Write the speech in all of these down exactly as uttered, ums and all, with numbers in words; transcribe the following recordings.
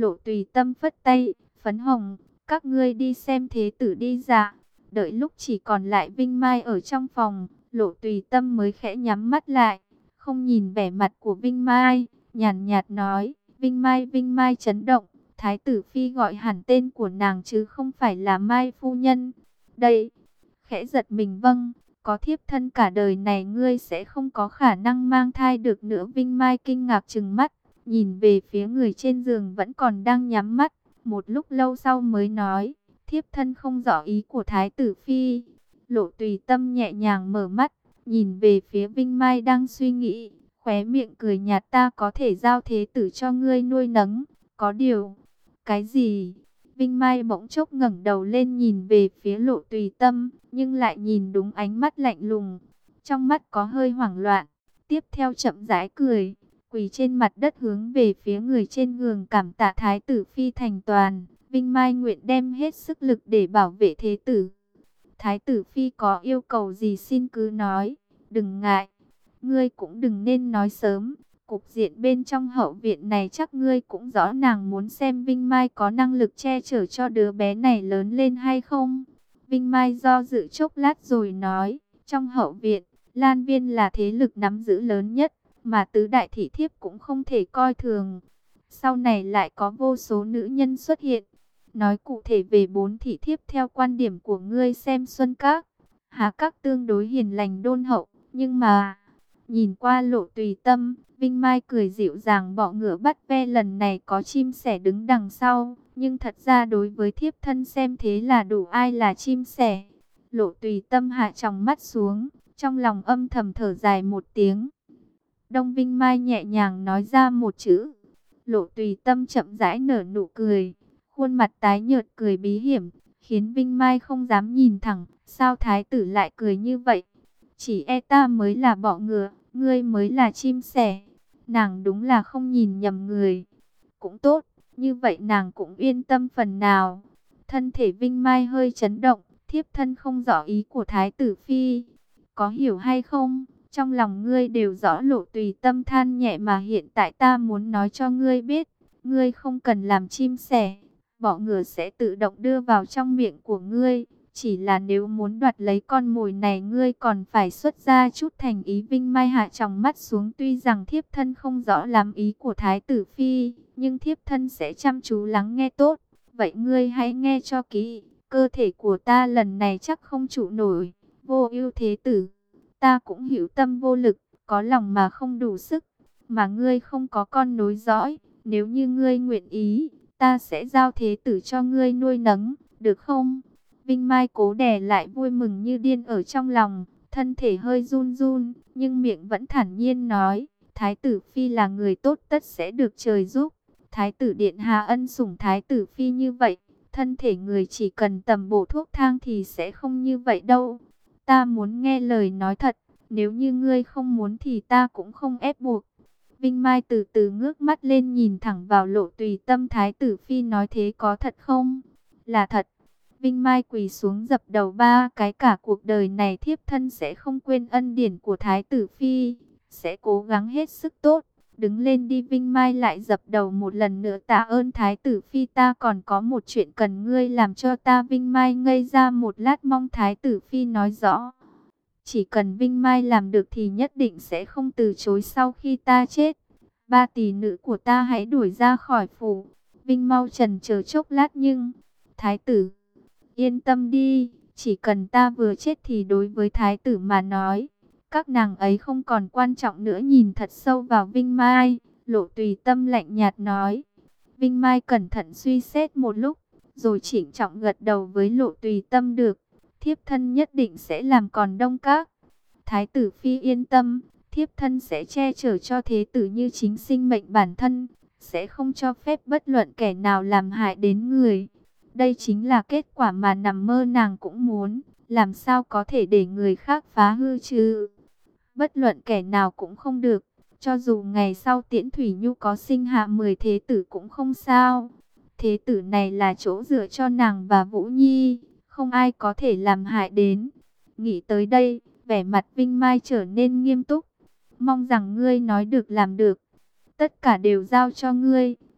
Lộ Tùy Tâm phất tay, phấn hồng, các ngươi đi xem thế tử đi ra. Đợi lúc chỉ còn lại Vinh Mai ở trong phòng, Lộ Tùy Tâm mới khẽ nhắm mắt lại, không nhìn vẻ mặt của Vinh Mai, nhàn nhạt nói, Vinh Mai Vinh Mai chấn động, Thái tử Phi gọi hẳn tên của nàng chứ không phải là Mai Phu Nhân. Đây, khẽ giật mình vâng, có thiếp thân cả đời này ngươi sẽ không có khả năng mang thai được nữa. Vinh Mai kinh ngạc trừng mắt, nhìn về phía người trên giường vẫn còn đang nhắm mắt, một lúc lâu sau mới nói, thiếp thân không rõ ý của Thái tử Phi. Lộ Tùy Tâm nhẹ nhàng mở mắt, nhìn về phía Vinh Mai đang suy nghĩ, khóe miệng cười nhạt, ta có thể giao thế tử cho ngươi nuôi nấng, có điều. Cái gì? Vinh Mai bỗng chốc ngẩng đầu lên nhìn về phía Lộ Tùy Tâm, nhưng lại nhìn đúng ánh mắt lạnh lùng, trong mắt có hơi hoảng loạn, tiếp theo chậm rãi cười, quỳ trên mặt đất hướng về phía người trên giường cảm tạ Thái tử Phi thành toàn. Vinh Mai nguyện đem hết sức lực để bảo vệ thế tử. Thái tử Phi có yêu cầu gì xin cứ nói, đừng ngại. Ngươi cũng đừng nên nói sớm. Cục diện bên trong hậu viện này chắc ngươi cũng rõ, nàng muốn xem Vinh Mai có năng lực che chở cho đứa bé này lớn lên hay không. Vinh Mai do dự chốc lát rồi nói, trong hậu viện, Lan Viên là thế lực nắm giữ lớn nhất, mà tứ đại thị thiếp cũng không thể coi thường. Sau này lại có vô số nữ nhân xuất hiện. Nói cụ thể về bốn thị thiếp theo quan điểm của ngươi xem. Xuân Các, Hà Các tương đối hiền lành đôn hậu, nhưng mà nhìn qua Lộ Tùy Tâm, Vinh Mai cười dịu dàng bỏ ngựa bắt ve, lần này có chim sẻ đứng đằng sau, nhưng thật ra đối với thiếp thân xem thế là đủ, ai là chim sẻ. Lộ Tùy Tâm hạ tròng mắt xuống, trong lòng âm thầm thở dài một tiếng. Đông Vinh Mai nhẹ nhàng nói ra một chữ. Lộ Tùy Tâm chậm rãi nở nụ cười, khuôn mặt tái nhợt cười bí hiểm, khiến Vinh Mai không dám nhìn thẳng. Sao thái tử lại cười như vậy? Chỉ e ta mới là bọ ngựa, ngươi mới là chim sẻ. Nàng đúng là không nhìn nhầm người. Cũng tốt, như vậy nàng cũng yên tâm phần nào. Thân thể Vinh Mai hơi chấn động, thiếp thân không rõ ý của Thái tử Phi. Có hiểu hay không? Trong lòng ngươi đều rõ. Lộ Tùy Tâm than nhẹ, mà hiện tại ta muốn nói cho ngươi biết, ngươi không cần làm chim sẻ, bọ ngựa sẽ tự động đưa vào trong miệng của ngươi. Chỉ là nếu muốn đoạt lấy con mồi này, ngươi còn phải xuất ra chút thành ý. Vinh Mai hạ tròng mắt xuống, tuy rằng thiếp thân không rõ lắm ý của Thái tử Phi, nhưng thiếp thân sẽ chăm chú lắng nghe. Tốt, vậy ngươi hãy nghe cho kỹ, cơ thể của ta lần này chắc không trụ nổi. Vô ưu thế tử, ta cũng hữu tâm vô lực, có lòng mà không đủ sức, mà ngươi không có con nối dõi. Nếu như ngươi nguyện ý, ta sẽ giao thế tử cho ngươi nuôi nấng, được không? Vinh Mai cố đè lại vui mừng như điên ở trong lòng, thân thể hơi run run, nhưng miệng vẫn thản nhiên nói, Thái tử Phi là người tốt, tất sẽ được trời giúp. Thái tử điện hạ ân sủng Thái tử Phi như vậy, thân thể người chỉ cần tầm bổ thuốc thang thì sẽ không như vậy đâu. Ta muốn nghe lời nói thật, nếu như ngươi không muốn thì ta cũng không ép buộc. Vinh Mai từ từ ngước mắt lên nhìn thẳng vào Lộ Tùy Tâm. Thái tử Phi nói thế có thật không? Là thật. Vinh Mai quỳ xuống dập đầu ba cái, cả cuộc đời này thiếp thân sẽ không quên ân điển của Thái tử Phi, sẽ cố gắng hết sức tốt. Đứng lên đi. Vinh Mai lại dập đầu một lần nữa, tạ ơn Thái tử Phi, ta còn có một chuyện cần ngươi làm cho ta. Vinh Mai ngây ra một lát, mong Thái tử Phi nói rõ. Chỉ cần Vinh Mai làm được thì nhất định sẽ không từ chối. Sau khi ta chết, ba tỷ nữ của ta hãy đuổi ra khỏi phủ. Vinh Mau trần chờ chốc lát, nhưng Thái tử yên tâm đi, chỉ cần ta vừa chết thì đối với Thái tử mà nói, các nàng ấy không còn quan trọng nữa. Nhìn thật sâu vào Vinh Mai, Lộ Tùy Tâm lạnh nhạt nói. Vinh Mai cẩn thận suy xét một lúc, rồi trịnh trọng gật đầu với Lộ Tùy Tâm, được, thiếp thân nhất định sẽ làm. Còn Đông Các, Thái tử Phi yên tâm, thiếp thân sẽ che chở cho thế tử như chính sinh mệnh bản thân, sẽ không cho phép bất luận kẻ nào làm hại đến người. Đây chính là kết quả mà nằm mơ nàng cũng muốn, làm sao có thể để người khác phá hư chứ? Bất luận kẻ nào cũng không được, cho dù ngày sau Tiễn Thủy Nhu có sinh hạ mười thế tử cũng không sao. Thế tử này là chỗ dựa cho nàng và Vũ Nhi, không ai có thể làm hại đến. Nghĩ tới đây, vẻ mặt Vinh Mai trở nên nghiêm túc. Mong rằng ngươi nói được làm được, tất cả đều giao cho ngươi.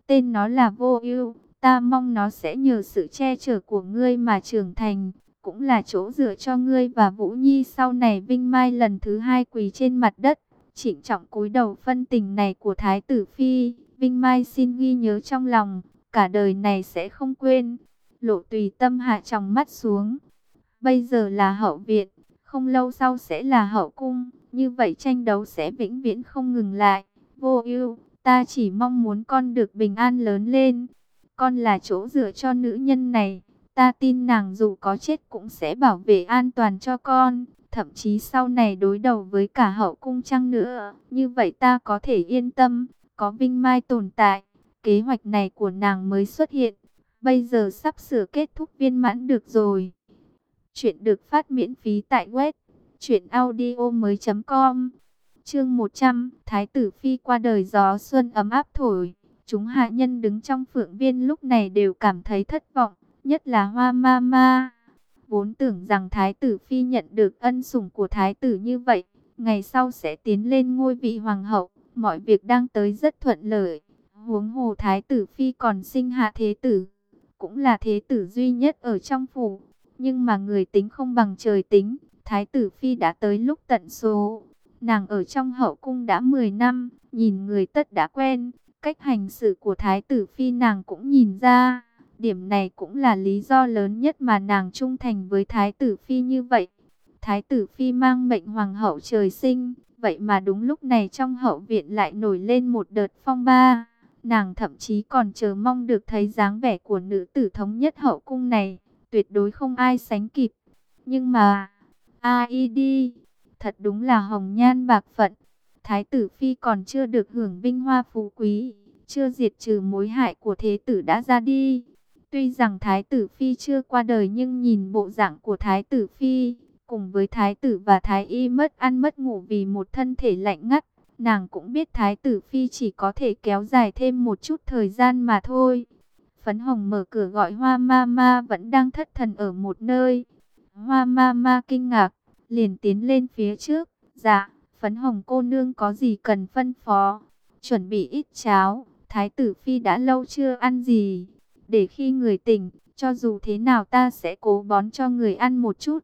tên nó là Vô Ưu, ta mong nó sẽ nhờ sự che chở của ngươi mà trưởng thành, cũng là chỗ dựa cho ngươi và Vũ Nhi sau này. Vinh Mai lần thứ hai quỳ trên mặt đất, trịnh trọng cúi đầu phân tình này của Thái tử Phi. Vinh Mai xin ghi nhớ trong lòng, cả đời này sẽ không quên. Lộ Tùy Tâm hạ tròng mắt xuống. Bây giờ là hậu viện, không lâu sau sẽ là hậu cung, như vậy tranh đấu sẽ vĩnh viễn không ngừng lại. Vô Ưu, ta chỉ mong muốn con được bình an lớn lên. Con là chỗ dựa cho nữ nhân này, ta tin nàng dù có chết cũng sẽ bảo vệ an toàn cho con, thậm chí sau này đối đầu với cả hậu cung chăng nữa, như vậy ta có thể yên tâm. Có Vinh Mai tồn tại, kế hoạch này của nàng mới xuất hiện, bây giờ sắp sửa kết thúc viên mãn được rồi. Chuyện được phát miễn phí tại web truyện audio mới chấm com. Chương một trăm, Thái tử Phi qua đời. Gió xuân ấm áp thổi, chúng hạ nhân đứng trong phượng viên lúc này đều cảm thấy thất vọng, nhất là Hoa Ma Ma. Vốn tưởng rằng Thái tử Phi nhận được ân sủng của Thái tử như vậy, ngày sau sẽ tiến lên ngôi vị hoàng hậu, mọi việc đang tới rất thuận lợi. Huống hồ Thái tử Phi còn sinh hạ thế tử, cũng là thế tử duy nhất ở trong phủ. Nhưng mà người tính không bằng trời tính, Thái tử Phi đã tới lúc tận số. Nàng ở trong hậu cung đã mười năm, nhìn người tất đã quen, cách hành xử của Thái tử Phi nàng cũng nhìn ra. Điểm này cũng là lý do lớn nhất mà nàng trung thành với Thái tử Phi như vậy. Thái tử Phi mang mệnh hoàng hậu trời sinh, vậy mà đúng lúc này trong hậu viện lại nổi lên một đợt phong ba. Nàng thậm chí còn chờ mong được thấy dáng vẻ của nữ tử thống nhất hậu cung này, tuyệt đối không ai sánh kịp. Nhưng mà, ai đi, thật đúng là hồng nhan bạc phận. Thái tử Phi còn chưa được hưởng vinh hoa phú quý, chưa diệt trừ mối hại của thế tử đã ra đi. Tuy rằng Thái tử Phi chưa qua đời, nhưng nhìn bộ dạng của Thái tử Phi, cùng với Thái tử và Thái y mất ăn mất ngủ vì một thân thể lạnh ngắt, nàng cũng biết Thái tử Phi chỉ có thể kéo dài thêm một chút thời gian mà thôi. Phấn Hồng mở cửa gọi Hoa Ma Ma vẫn đang thất thần ở một nơi. Hoa Ma Ma kinh ngạc, liền tiến lên phía trước. Dạ, Phấn Hồng cô nương có gì cần phân phó? Chuẩn bị ít cháo, Thái tử Phi đã lâu chưa ăn gì. Để khi người tỉnh, cho dù thế nào ta sẽ cố bón cho người ăn một chút.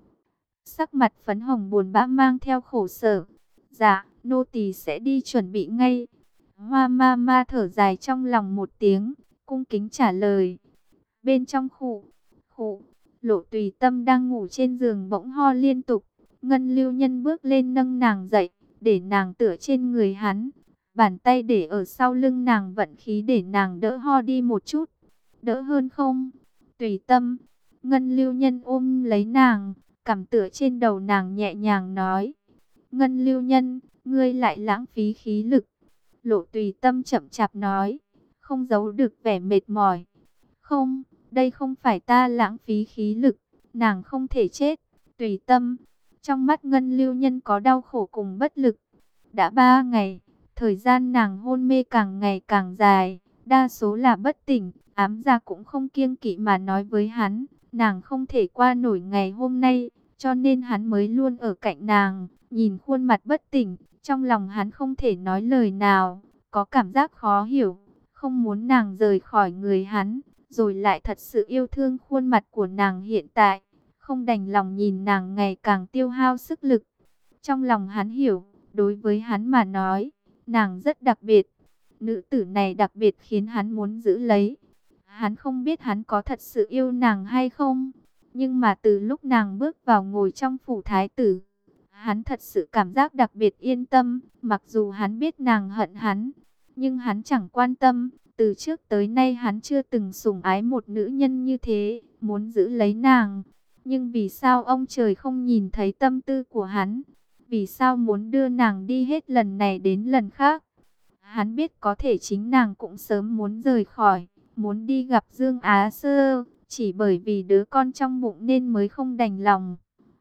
Sắc mặt Phấn Hồng buồn bã mang theo khổ sở. Dạ, nô tỳ sẽ đi chuẩn bị ngay. Hoa Ma Ma thở dài trong lòng một tiếng, cung kính trả lời. Bên trong khụ, khụ, Lộ Tùy Tâm đang ngủ trên giường bỗng ho liên tục. Ngân Lưu Nhân bước lên nâng nàng dậy, để nàng tựa trên người hắn. Bàn tay để ở sau lưng nàng vận khí để nàng đỡ ho đi một chút. Đỡ hơn không? Tùy Tâm. Ngân Lưu Nhân ôm lấy nàng, cằm tựa trên đầu nàng nhẹ nhàng nói. Ngân Lưu Nhân, ngươi lại lãng phí khí lực. Lộ Tùy Tâm chậm chạp nói, không giấu được vẻ mệt mỏi. Không, đây không phải ta lãng phí khí lực, nàng không thể chết. Tùy Tâm. Trong mắt Ngân Lưu Nhân có đau khổ cùng bất lực. Đã ba ngày, thời gian nàng hôn mê càng ngày càng dài, đa số là bất tỉnh. Ám gia cũng không kiêng kỵ mà nói với hắn, nàng không thể qua nổi ngày hôm nay, cho nên hắn mới luôn ở cạnh nàng. Nhìn khuôn mặt bất tỉnh, trong lòng hắn không thể nói lời nào, có cảm giác khó hiểu, không muốn nàng rời khỏi người hắn, rồi lại thật sự yêu thương khuôn mặt của nàng hiện tại, không đành lòng nhìn nàng ngày càng tiêu hao sức lực. Trong lòng hắn hiểu, đối với hắn mà nói, nàng rất đặc biệt. Nữ tử này đặc biệt khiến hắn muốn giữ lấy. Hắn không biết hắn có thật sự yêu nàng hay không, nhưng mà từ lúc nàng bước vào ngồi trong phủ thái tử, hắn thật sự cảm giác đặc biệt yên tâm. Mặc dù hắn biết nàng hận hắn, nhưng hắn chẳng quan tâm. Từ trước tới nay hắn chưa từng sủng ái một nữ nhân như thế, muốn giữ lấy nàng. Nhưng vì sao ông trời không nhìn thấy tâm tư của hắn? Vì sao muốn đưa nàng đi hết lần này đến lần khác? Hắn biết có thể chính nàng cũng sớm muốn rời khỏi, muốn đi gặp Dương Á Sơ, chỉ bởi vì đứa con trong bụng nên mới không đành lòng.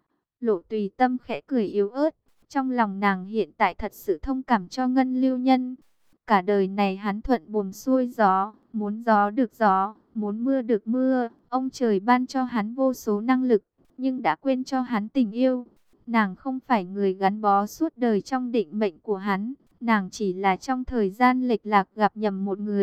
Lộ Tùy Tâm khẽ cười yếu ớt, trong lòng nàng hiện tại thật sự thông cảm cho Ngân Lưu Nhân. Cả đời này hắn thuận buồm xuôi gió, muốn gió được gió, muốn mưa được mưa. Ông trời ban cho hắn vô số năng lực, nhưng đã quên cho hắn tình yêu. Nàng không phải người gắn bó suốt đời trong định mệnh của hắn, nàng chỉ là trong thời gian lệch lạc gặp nhầm một người,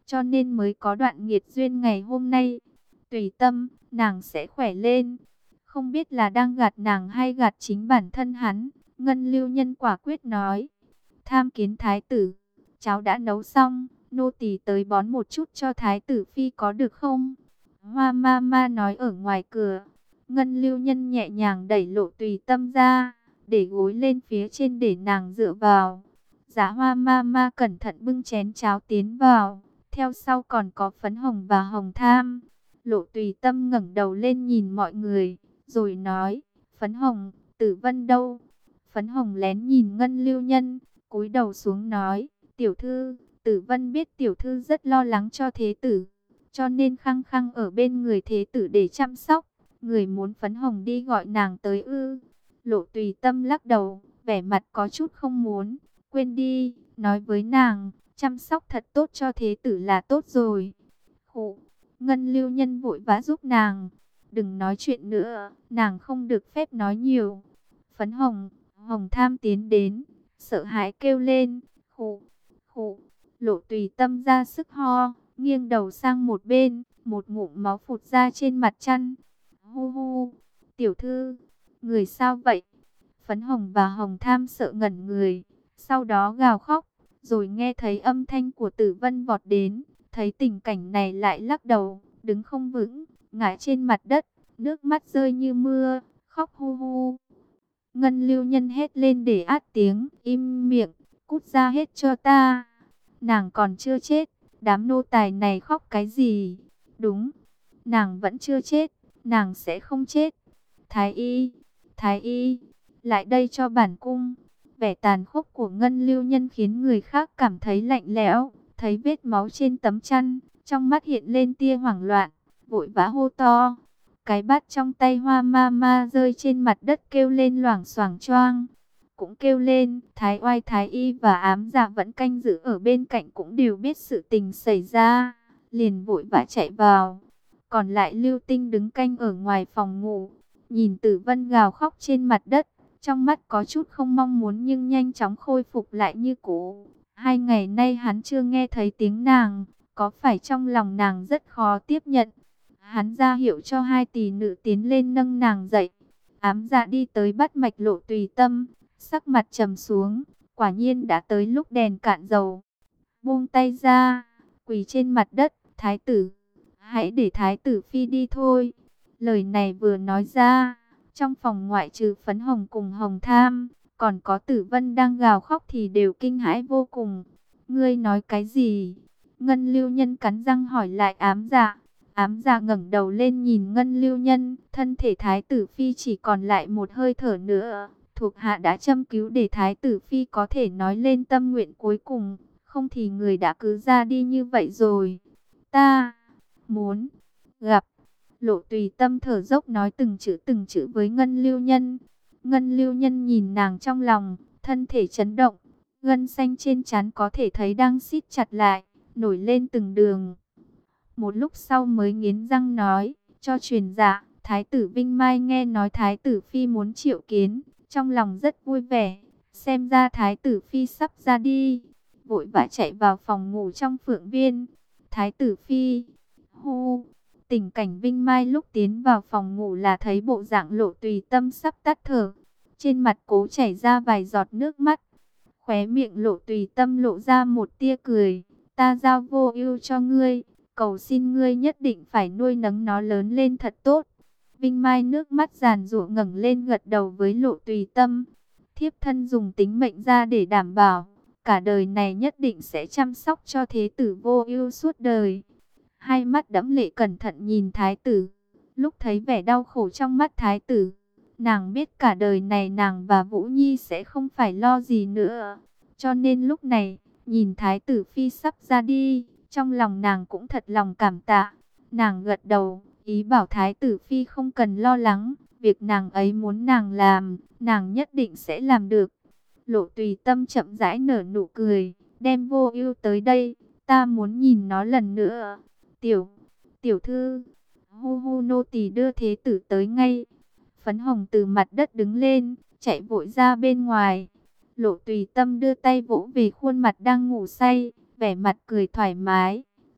cho nên mới có đoạn nghiệt duyên ngày hôm nay. Tùy tâm, nàng sẽ khỏe lên. Không biết là đang gạt nàng hay gạt chính bản thân hắn. Ngân Lưu Nhân quả quyết nói. Tham kiến thái tử, cháo đã nấu xong, nô tỳ tới bón một chút cho thái tử phi có được không? Hoa ma ma nói ở ngoài cửa. Ngân Lưu Nhân nhẹ nhàng đẩy Lộ Tùy Tâm ra, để gối lên phía trên để nàng dựa vào. Giá Hoa ma ma cẩn thận bưng chén cháo tiến vào, theo sau còn có Phấn Hồng và Hồng Tham. Lộ Tùy Tâm ngẩng đầu lên nhìn mọi người, rồi nói, Phấn Hồng, Tử Vân đâu? Phấn Hồng lén nhìn Ngân Lưu Nhân, cúi đầu xuống nói, tiểu thư, Tử Vân biết tiểu thư rất lo lắng cho thế tử, cho nên khăng khăng ở bên người thế tử để chăm sóc. Người muốn Phấn Hồng đi gọi nàng tới ư? Lộ Tùy Tâm lắc đầu, vẻ mặt có chút không muốn. Quên đi, nói với nàng, chăm sóc thật tốt cho thế tử là tốt rồi. Khụ, Ngân Lưu Nhân vội vã giúp nàng. Đừng nói chuyện nữa, nàng không được phép nói nhiều. Phấn Hồng, Hồng Tham tiến đến, sợ hãi kêu lên, khụ, khụ. Lộ Tùy Tâm ra sức ho, nghiêng đầu sang một bên, một ngụm máu phụt ra trên mặt chăn. Hu hu, tiểu thư, người sao vậy? Phấn Hồng và Hồng Tham sợ ngẩn người, sau đó gào khóc, rồi nghe thấy âm thanh của Tử Vân vọt đến, thấy tình cảnh này lại lắc đầu, đứng không vững, ngã trên mặt đất, nước mắt rơi như mưa, khóc hu hu. Ngân Lưu Nhân hét lên để át tiếng, im miệng, cút ra hết cho ta. Nàng còn chưa chết, đám nô tài này khóc cái gì? Đúng, nàng vẫn chưa chết, nàng sẽ không chết. Thái y, Thái y, lại đây cho bản cung. Vẻ tàn khốc của Ngân Lưu Nhân khiến người khác cảm thấy lạnh lẽo, thấy vết máu trên tấm chăn, trong mắt hiện lên tia hoảng loạn, vội vã hô to. Cái bát trong tay Hoa ma ma rơi trên mặt đất kêu lên loảng xoảng choang. Cũng kêu lên, Thái Oai Thái Y và ám dạ vẫn canh giữ ở bên cạnh cũng đều biết sự tình xảy ra, liền vội vã chạy vào. Còn lại Lưu Tinh đứng canh ở ngoài phòng ngủ, nhìn Tử Vân gào khóc trên mặt đất, trong mắt có chút không mong muốn nhưng nhanh chóng khôi phục lại như cũ. Hai ngày nay hắn chưa nghe thấy tiếng nàng, có phải trong lòng nàng rất khó tiếp nhận. Hắn ra hiệu cho hai tỷ nữ tiến lên nâng nàng dậy. Ám dạ đi tới bắt mạch Lộ Tùy Tâm, sắc mặt trầm xuống, quả nhiên đã tới lúc đèn cạn dầu. Buông tay ra, quỳ trên mặt đất, thái tử, hãy để thái tử phi đi thôi. Lời này vừa nói ra, trong phòng ngoại trừ Phấn Hồng cùng Hồng Tham, còn có Tử Vân đang gào khóc thì đều kinh hãi vô cùng. Ngươi nói cái gì? Ngân Lưu Nhân cắn răng hỏi lại ám dạ. Ám dạ ngẩng đầu lên nhìn Ngân Lưu Nhân, thân thể thái tử phi chỉ còn lại một hơi thở nữa. Thuộc hạ đã châm cứu để thái tử phi có thể nói lên tâm nguyện cuối cùng, không thì người đã cứ ra đi như vậy rồi. Ta muốn gặp. Lộ Tùy Tâm thở dốc nói từng chữ từng chữ với Ngân Lưu Nhân. Ngân Lưu Nhân nhìn nàng trong lòng, thân thể chấn động, gân xanh trên trán có thể thấy đang siết chặt lại, nổi lên từng đường. Một lúc sau mới nghiến răng nói, cho truyền dạ, Thái tử Vinh Mai nghe nói Thái tử Phi muốn triệu kiến, trong lòng rất vui vẻ, xem ra Thái tử Phi sắp ra đi, vội vã chạy vào phòng ngủ trong Phượng Viên. Thái tử Phi, hu, tình cảnh Vinh Mai lúc tiến vào phòng ngủ là thấy bộ dạng Lộ Tùy Tâm sắp tắt thở, trên mặt cố chảy ra vài giọt nước mắt, khóe miệng Lộ Tùy Tâm lộ ra một tia cười, ta giao Vô Ưu cho ngươi, cầu xin ngươi nhất định phải nuôi nấng nó lớn lên thật tốt. Vinh Mai nước mắt giàn giụa ngẩng lên gật đầu với Lộ Tùy Tâm. Thiếp thân dùng tính mệnh ra để đảm bảo, cả đời này nhất định sẽ chăm sóc cho thế tử Vô Ưu suốt đời. Hai mắt đẫm lệ cẩn thận nhìn thái tử. Lúc thấy vẻ đau khổ trong mắt thái tử, nàng biết cả đời này nàng và Vũ Nhi sẽ không phải lo gì nữa. Cho nên lúc này, nhìn thái tử Phi sắp ra đi, trong lòng nàng cũng thật lòng cảm tạ. Nàng gật đầu, ý bảo thái tử Phi không cần lo lắng, việc nàng ấy muốn nàng làm, nàng nhất định sẽ làm được. Lộ Tùy Tâm chậm rãi nở nụ cười, đem Vô Ưu tới đây, ta muốn nhìn nó lần nữa. Tiểu, tiểu thư, hu hu nô tỳ đưa thế tử tới ngay. Phấn Hồng từ mặt đất đứng lên, chạy vội ra bên ngoài. Lộ Tùy Tâm đưa tay vỗ về khuôn mặt đang ngủ say, vẻ mặt cười thoải mái,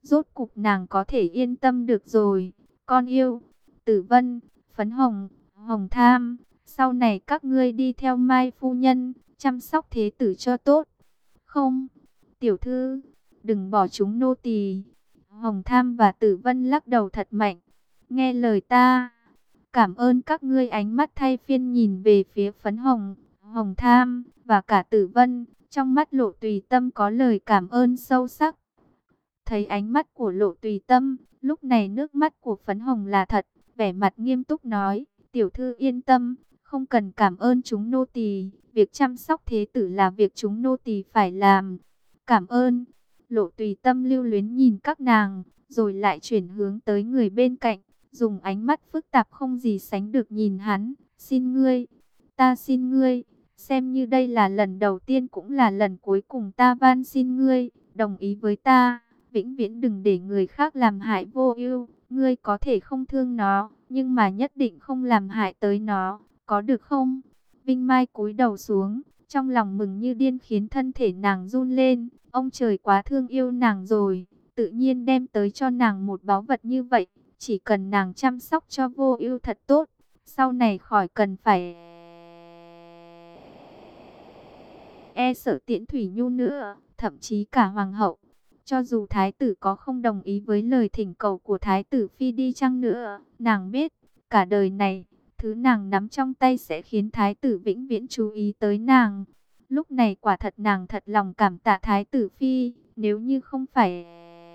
Rốt cục nàng có thể yên tâm được rồi. Con yêu, Tử Vân, Phấn Hồng, Hồng Tham, sau này các ngươi đi theo Mai phu nhân, chăm sóc thế tử cho tốt. Không, tiểu thư, đừng bỏ chúng nô tỳ. Hồng Tham và Tử Vân lắc đầu thật mạnh. Nghe lời ta. Cảm ơn các ngươi. Ánh mắt thay phiên nhìn về phía Phấn Hồng, Hồng Tham và cả Tử Vân. Trong mắt Lộ Tùy Tâm có lời cảm ơn sâu sắc. Thấy ánh mắt của Lộ Tùy Tâm, lúc này nước mắt của Phấn Hồng là thật, vẻ mặt nghiêm túc nói, tiểu thư yên tâm, không cần cảm ơn chúng nô tỳ, việc chăm sóc thế tử là việc chúng nô tỳ phải làm. Cảm ơn. Lộ Tùy Tâm lưu luyến nhìn các nàng, rồi lại chuyển hướng tới người bên cạnh, dùng ánh mắt phức tạp không gì sánh được nhìn hắn, xin ngươi, ta xin ngươi, xem như đây là lần đầu tiên cũng là lần cuối cùng, ta van xin ngươi, đồng ý với ta. Vĩnh viễn đừng để người khác làm hại Vô Ưu, ngươi có thể không thương nó, nhưng mà nhất định không làm hại tới nó, có được không? Vinh Mai cúi đầu xuống, trong lòng mừng như điên khiến thân thể nàng run lên, ông trời quá thương yêu nàng rồi, tự nhiên đem tới cho nàng một báu vật như vậy, chỉ cần nàng chăm sóc cho Vô Ưu thật tốt, sau này khỏi cần phải e sợ Tiễn Thủy Nhu nữa, thậm chí cả hoàng hậu. Cho dù thái tử có không đồng ý với lời thỉnh cầu của thái tử phi đi chăng nữa, nàng biết, cả đời này, thứ nàng nắm trong tay sẽ khiến thái tử vĩnh viễn chú ý tới nàng. Lúc này quả thật nàng thật lòng cảm tạ thái tử phi, nếu như không phải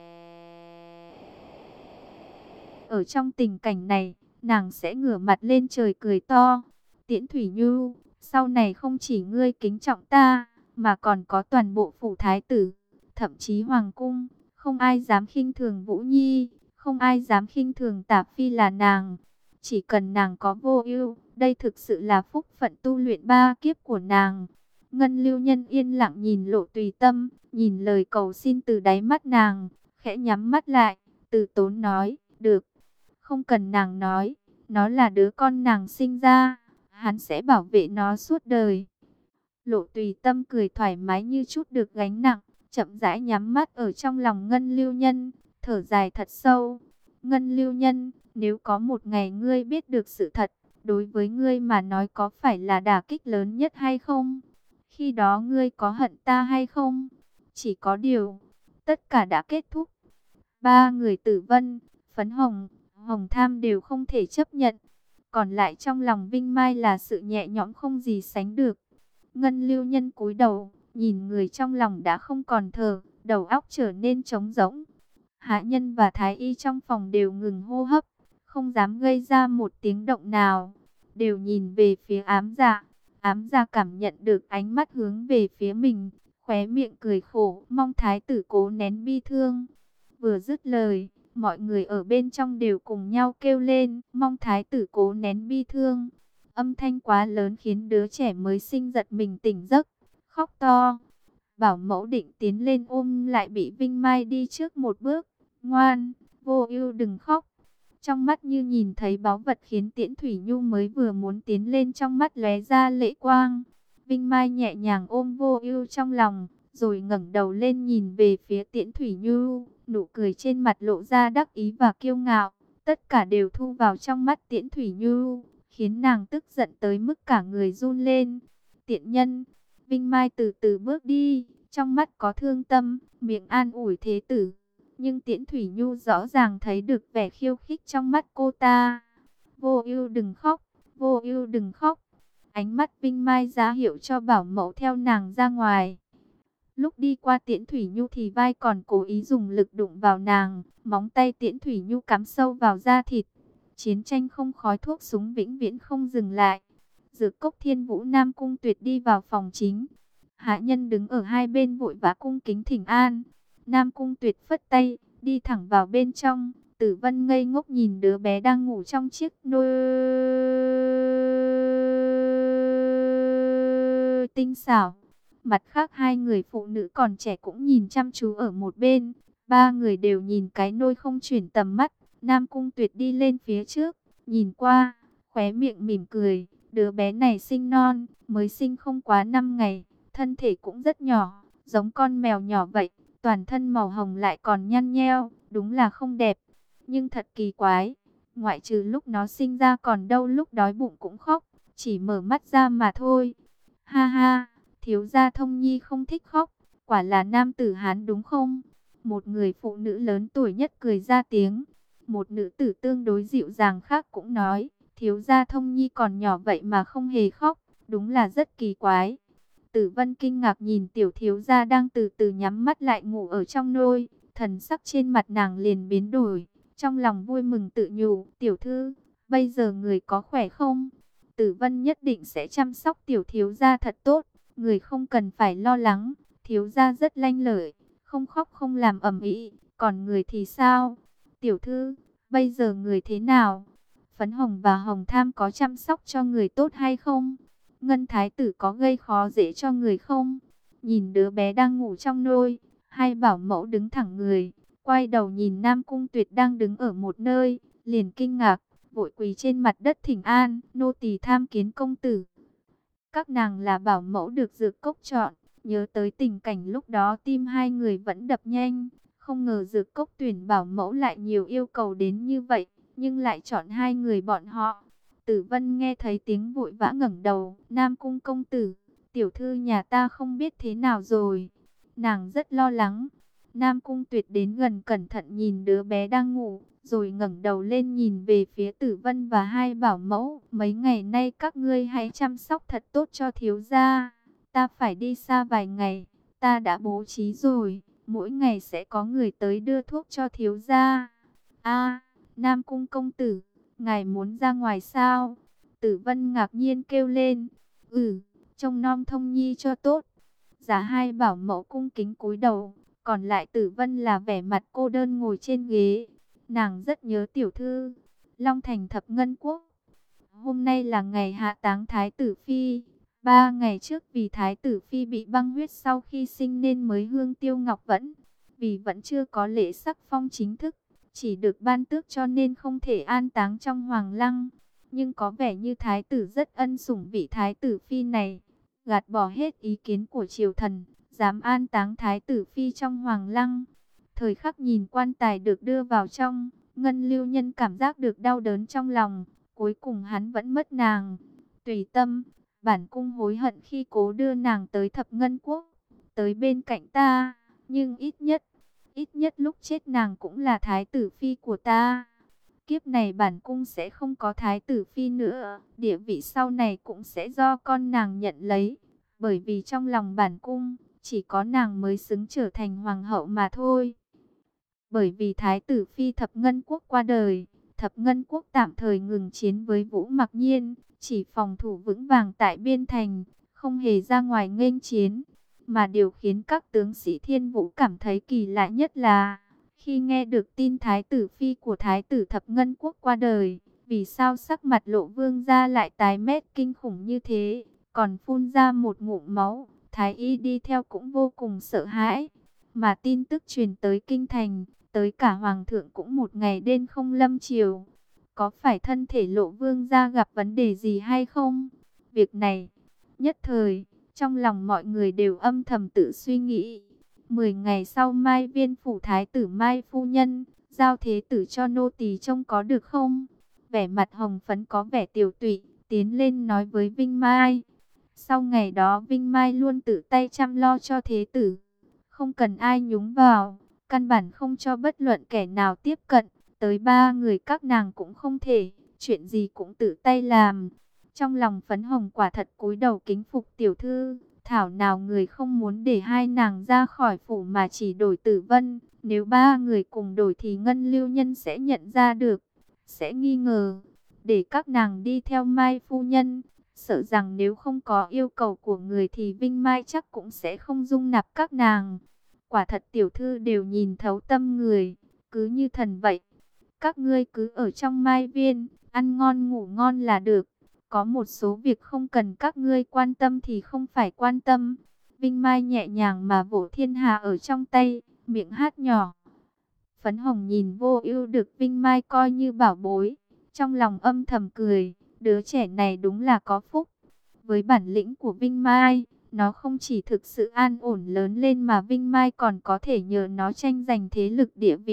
ở trong tình cảnh này, nàng sẽ ngửa mặt lên trời cười to. Tiễn Thủy Nhu, sau này không chỉ ngươi kính trọng ta, mà còn có toàn bộ phủ thái tử, thậm chí hoàng cung, không ai dám khinh thường Vũ Nhi, không ai dám khinh thường Tả Phi là nàng. Chỉ cần nàng có Vô Ưu, đây thực sự là phúc phận tu luyện ba kiếp của nàng. Ngân Lưu Nhân yên lặng nhìn Lộ Tùy Tâm, nhìn lời cầu xin từ đáy mắt nàng, khẽ nhắm mắt lại, từ tốn nói, được, không cần nàng nói, nó là đứa con nàng sinh ra, hắn sẽ bảo vệ nó suốt đời. Lộ Tùy Tâm cười thoải mái như chút được gánh nặng, chậm rãi nhắm mắt ở trong lòng Ngân Lưu Nhân, thở dài thật sâu. Ngân Lưu Nhân, nếu có một ngày ngươi biết được sự thật, đối với ngươi mà nói có phải là đả kích lớn nhất hay không? Khi đó ngươi có hận ta hay không? Chỉ có điều, tất cả đã kết thúc. Ba người Tử Vân, Phấn Hồng, Hồng Tham đều không thể chấp nhận. Còn lại trong lòng Vinh Mai là sự nhẹ nhõm không gì sánh được. Ngân Lưu Nhân cúi đầu, nhìn người trong lòng đã không còn thở, đầu óc trở nên trống rỗng. Hạ nhân và thái y trong phòng đều ngừng hô hấp, không dám gây ra một tiếng động nào, đều nhìn về phía Ám Dạ. Ám Dạ cảm nhận được ánh mắt hướng về phía mình, khóe miệng cười khổ, mong thái tử cố nén bi thương. Vừa dứt lời, mọi người ở bên trong đều cùng nhau kêu lên, mong thái tử cố nén bi thương. Âm thanh quá lớn khiến đứa trẻ mới sinh giật mình tỉnh giấc, khóc to. Bảo mẫu định tiến lên ôm lại bị Vinh Mai đi trước một bước. Ngoan, Vô Ưu đừng khóc. Trong mắt như nhìn thấy báu vật khiến Tiễn Thủy Nhu mới vừa muốn tiến lên trong mắt lóe ra lệ quang. Vinh Mai nhẹ nhàng ôm Vô Ưu trong lòng, rồi ngẩng đầu lên nhìn về phía Tiễn Thủy Nhu, nụ cười trên mặt lộ ra đắc ý và kiêu ngạo, tất cả đều thu vào trong mắt Tiễn Thủy Nhu, khiến nàng tức giận tới mức cả người run lên. Tiện nhân. Vinh Mai từ từ bước đi, trong mắt có thương tâm, miệng an ủi thế tử. Nhưng Tiễn Thủy Nhu rõ ràng thấy được vẻ khiêu khích trong mắt cô ta. Vô Ưu đừng khóc, Vô Ưu đừng khóc. Ánh mắt Vinh Mai ra hiệu cho bảo mẫu theo nàng ra ngoài. Lúc đi qua Tiễn Thủy Nhu thì vai còn cố ý dùng lực đụng vào nàng, móng tay Tiễn Thủy Nhu cắm sâu vào da thịt. Chiến tranh không khói thuốc súng vĩnh viễn không dừng lại. Dược Cốc Thiên Vũ Nam Cung Tuyệt đi vào phòng chính. Hạ nhân đứng ở hai bên vội vã cung kính thỉnh an. Nam Cung Tuyệt phất tay, đi thẳng vào bên trong. Tử Vân ngây ngốc nhìn đứa bé đang ngủ trong chiếc nôi tinh xảo. Mặt khác hai người phụ nữ còn trẻ cũng nhìn chăm chú ở một bên. Ba người đều nhìn cái nôi không chuyển tầm mắt. Nam Cung Tuyệt đi lên phía trước, nhìn qua, khóe miệng mỉm cười. Đứa bé này sinh non, mới sinh không quá năm ngày, thân thể cũng rất nhỏ, giống con mèo nhỏ vậy, toàn thân màu hồng lại còn nhăn nheo, đúng là không đẹp. Nhưng thật kỳ quái, ngoại trừ lúc nó sinh ra còn đâu lúc đói bụng cũng khóc, chỉ mở mắt ra mà thôi. Ha ha, thiếu gia Thông Nhi không thích khóc, quả là nam tử Hán đúng không? Một người phụ nữ lớn tuổi nhất cười ra tiếng. Một nữ tử tương đối dịu dàng khác cũng nói, thiếu gia Thông Nhi còn nhỏ vậy mà không hề khóc, đúng là rất kỳ quái. Tử Vân kinh ngạc nhìn tiểu thiếu gia đang từ từ nhắm mắt lại ngủ ở trong nôi, thần sắc trên mặt nàng liền biến đổi, trong lòng vui mừng tự nhủ, tiểu thư, bây giờ người có khỏe không? Tử Vân nhất định sẽ chăm sóc tiểu thiếu gia thật tốt, người không cần phải lo lắng, thiếu gia rất lanh lợi, không khóc không làm ầm ĩ, còn người thì sao? Tiểu thư, bây giờ người thế nào? Phấn Hồng và Hồng Tham có chăm sóc cho người tốt hay không? Ngân Thái tử có gây khó dễ cho người không? Nhìn đứa bé đang ngủ trong nôi, hai bảo mẫu đứng thẳng người, quay đầu nhìn Nam Cung Tuyệt đang đứng ở một nơi, liền kinh ngạc, vội quỳ trên mặt đất thỉnh an, nô tỳ tham kiến công tử. Các nàng là bảo mẫu được Dược Cốc chọn, nhớ tới tình cảnh lúc đó tim hai người vẫn đập nhanh, không ngờ Dược Cốc tuyển bảo mẫu lại nhiều yêu cầu đến như vậy, nhưng lại chọn hai người bọn họ. Tử Vân nghe thấy tiếng vội vã ngẩng đầu, Nam Cung công tử, tiểu thư nhà ta không biết thế nào rồi. Nàng rất lo lắng. Nam Cung Tuyệt đến gần cẩn thận nhìn đứa bé đang ngủ, rồi ngẩng đầu lên nhìn về phía Tử Vân và hai bảo mẫu. Mấy ngày nay các ngươi hãy chăm sóc thật tốt cho thiếu gia. Ta phải đi xa vài ngày, ta đã bố trí rồi, mỗi ngày sẽ có người tới đưa thuốc cho thiếu gia. A, Nam Cung công tử, ngài muốn ra ngoài sao? Tử Vân ngạc nhiên kêu lên. Ừ, trông nom Thông Nhi cho tốt. Giả hai bảo mẫu cung kính cúi đầu, còn lại Tử Vân là vẻ mặt cô đơn ngồi trên ghế. Nàng rất nhớ tiểu thư. Long Thành Thập Ngân Quốc. Hôm nay là ngày hạ táng Thái tử Phi. Ba ngày trước vì Thái tử Phi bị băng huyết sau khi sinh nên mới hương tiêu ngọc vẫn. Vì vẫn chưa có lễ sắc phong chính thức, chỉ được ban tước cho nên không thể an táng trong hoàng lăng. Nhưng có vẻ như Thái tử rất ân sủng vị Thái tử Phi này, gạt bỏ hết ý kiến của triều thần, dám an táng Thái tử Phi trong hoàng lăng. Thời khắc nhìn quan tài được đưa vào trong, Ngân Lưu Nhân cảm giác được đau đớn trong lòng. Cuối cùng hắn vẫn mất nàng. Tùy tâm, bản cung hối hận khi cố đưa nàng tới Thập Ngân Quốc, tới bên cạnh ta. Nhưng ít nhất, ít nhất lúc chết nàng cũng là Thái tử Phi của ta. Kiếp này bản cung sẽ không có Thái tử Phi nữa, địa vị sau này cũng sẽ do con nàng nhận lấy. Bởi vì trong lòng bản cung, chỉ có nàng mới xứng trở thành hoàng hậu mà thôi. Bởi vì Thái tử Phi Thập Ngân Quốc qua đời, Thập Ngân Quốc tạm thời ngừng chiến với Vũ Mặc Nhiên, chỉ phòng thủ vững vàng tại biên thành, không hề ra ngoài nghênh chiến. Mà điều khiến các tướng sĩ Thiên Vũ cảm thấy kỳ lạ nhất là, khi nghe được tin Thái tử Phi của Thái tử Thập Ngân Quốc qua đời, vì sao sắc mặt Lộ Vương gia lại tái mét kinh khủng như thế, còn phun ra một ngụm máu. Thái y đi theo cũng vô cùng sợ hãi. Mà tin tức truyền tới kinh thành, tới cả hoàng thượng cũng một ngày đêm không lâm chiều. Có phải thân thể Lộ Vương gia gặp vấn đề gì hay không? Việc này, nhất thời, trong lòng mọi người đều âm thầm tự suy nghĩ. Mười ngày sau Mai Viên phủ Thái tử Mai phu nhân, giao thế tử cho nô tỳ trông có được không? Vẻ mặt hồng phấn có vẻ tiều tụy, tiến lên nói với Vinh Mai. Sau ngày đó Vinh Mai luôn tự tay chăm lo cho thế tử, không cần ai nhúng vào, căn bản không cho bất luận kẻ nào tiếp cận, tới ba người các nàng cũng không thể, chuyện gì cũng tự tay làm. Trong lòng Phấn Hồng quả thật cúi đầu kính phục tiểu thư, thảo nào người không muốn để hai nàng ra khỏi phủ mà chỉ đổi Tử Vân, nếu ba người cùng đổi thì Ngân Lưu Nhân sẽ nhận ra được, sẽ nghi ngờ, để các nàng đi theo Mai phu nhân. Sợ rằng nếu không có yêu cầu của người thì Vinh Mai chắc cũng sẽ không dung nạp các nàng. Quả thật tiểu thư đều nhìn thấu tâm người, cứ như thần vậy. Các ngươi cứ ở trong Mai Viên, ăn ngon ngủ ngon là được. Có một số việc không cần các ngươi quan tâm thì không phải quan tâm. Vinh Mai nhẹ nhàng mà vỗ thiên hà ở trong tay, miệng hát nhỏ. Phấn Hồng nhìn Vô Ưu được Vinh Mai coi như bảo bối, trong lòng âm thầm cười. Đứa trẻ này đúng là có phúc. Với bản lĩnh của Vinh Mai, nó không chỉ thực sự an ổn lớn lên mà Vinh Mai còn có thể nhờ nó tranh giành thế lực địa vị.